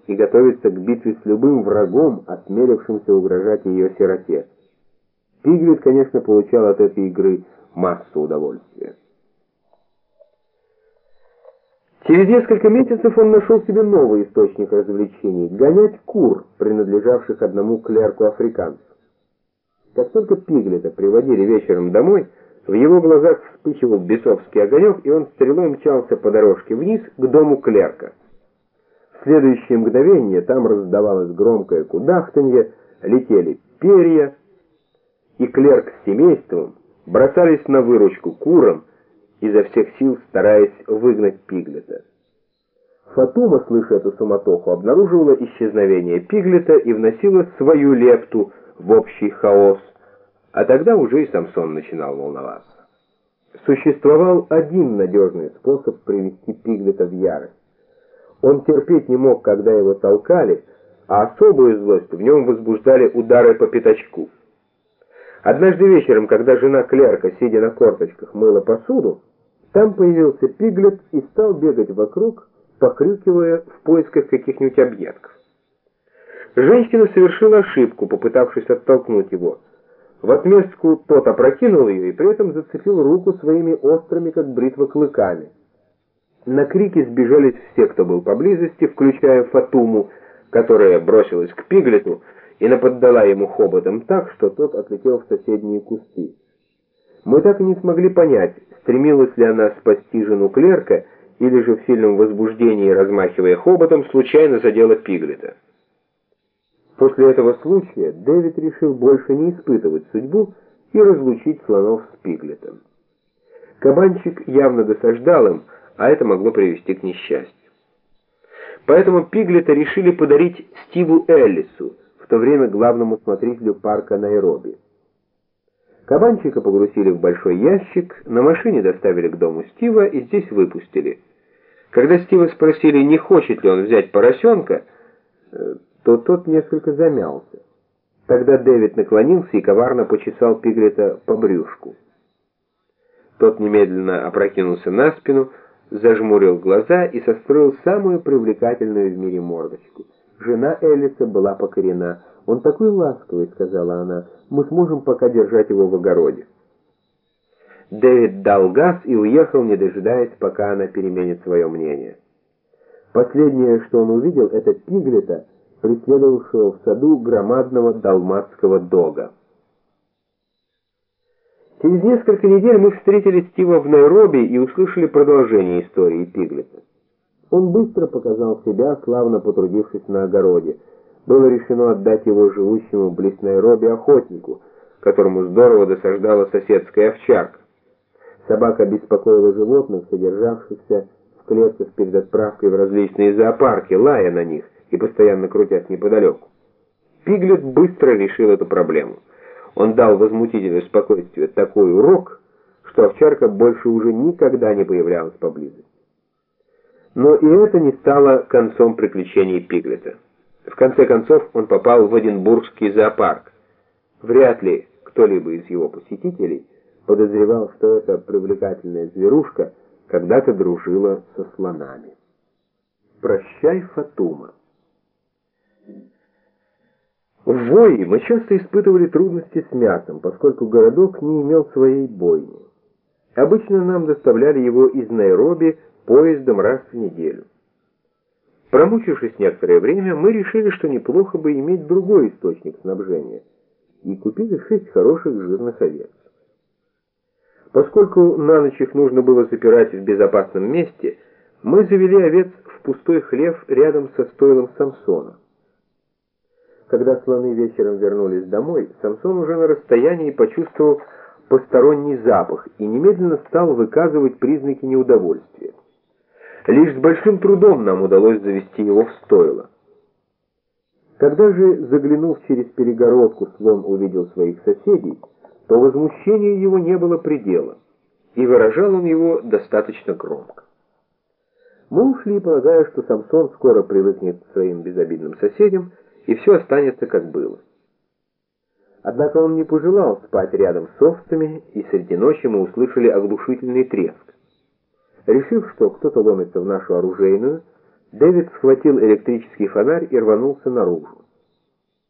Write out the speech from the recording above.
и готовится к битве с любым врагом, осмелившимся угрожать ее сироте. Пиглет, конечно, получал от этой игры массу удовольствия. Через несколько месяцев он нашел себе новый источник развлечений – гонять кур, принадлежавших одному клерку-африканцу. Как только Пиглета приводили вечером домой, в его глазах вспыхивал бесовский огонек, и он стрелой мчался по дорожке вниз к дому клерка. В следующее мгновение там раздавалось громкое кудахтанье, летели перья, и клерк с семейством бросались на выручку курам, изо всех сил стараясь выгнать Пиглета. Фатума, слыша эту суматоху, обнаруживала исчезновение Пиглета и вносила свою лепту в общий хаос, а тогда уже и Самсон начинал волноваться. Существовал один надежный способ привести Пиглета в ярость. Он терпеть не мог, когда его толкали, а особую злость в нем возбуждали удары по пятачку. Однажды вечером, когда жена клерка, сидя на корточках, мыла посуду, там появился Пиглет и стал бегать вокруг, покрикивая в поисках каких-нибудь объедков. Женщина совершила ошибку, попытавшись оттолкнуть его. В отместку тот опрокинул ее и при этом зацепил руку своими острыми, как бритва, клыками. На крики сбежались все, кто был поблизости, включая Фатуму, которая бросилась к Пиглету и наподдала ему хоботом так, что тот отлетел в соседние кусты. Мы так и не смогли понять, стремилась ли она спасти жену клерка, или же в сильном возбуждении, размахивая хоботом, случайно задела Пиглета. После этого случая Дэвид решил больше не испытывать судьбу и разлучить слонов с Пиглетом. Кабанчик явно досаждал им, а это могло привести к несчастью. Поэтому Пиглета решили подарить Стиву Эллису, в то время главному смотрителю парка Найроби. Кабанчика погрузили в большой ящик, на машине доставили к дому Стива и здесь выпустили. Когда Стива спросили, не хочет ли он взять поросенка, то тот несколько замялся. Тогда Дэвид наклонился и коварно почесал Пиглета по брюшку. Тот немедленно опрокинулся на спину, зажмурил глаза и состроил самую привлекательную в мире мордочку. Жена Эллиса была покорена. «Он такой ласковый», — сказала она, — «мы сможем пока держать его в огороде». Дэвид дал газ и уехал, не дожидаясь, пока она переменит свое мнение. Последнее, что он увидел, это Пиглета, преследовавшего в саду громадного далматского дога. Через несколько недель мы встретили Стива в Найроби и услышали продолжение истории Пиглета. Он быстро показал себя, славно потрудившись на огороде. Было решено отдать его живущему близ Найроби охотнику, которому здорово досаждала соседская овчарка. Собака беспокоила животных, содержавшихся в клетках перед отправкой в различные зоопарки, лая на них и постоянно крутясь неподалеку. Пиглет быстро решил эту проблему. Он дал возмутителю спокойствия такой урок, что овчарка больше уже никогда не появлялась поблизости. Но и это не стало концом приключений Пиглета. В конце концов он попал в Эдинбургский зоопарк. Вряд ли кто-либо из его посетителей подозревал, что эта привлекательная зверушка когда-то дружила со слонами. Прощай, Фатума. В Войи мы часто испытывали трудности с мясом, поскольку городок не имел своей бойни. Обычно нам доставляли его из Найроби поездом раз в неделю. Промучившись некоторое время, мы решили, что неплохо бы иметь другой источник снабжения, и купили 6 хороших жирных овец. Поскольку на ночь их нужно было запирать в безопасном месте, мы завели овец в пустой хлев рядом со стойлом Самсона. Когда слоны вечером вернулись домой, Самсон уже на расстоянии почувствовал посторонний запах и немедленно стал выказывать признаки неудовольствия. Лишь с большим трудом нам удалось завести его в стойло. Когда же, заглянув через перегородку, слон увидел своих соседей, то возмущению его не было предела, и выражал он его достаточно громко. Мы ушли, полагая, что Самсон скоро привыкнет к своим безобидным соседям, и все останется как было. Однако он не пожелал спать рядом с овцами, и среди ночи мы услышали оглушительный треск. Решив, что кто-то ломится в нашу оружейную, Дэвид схватил электрический фонарь и рванулся наружу.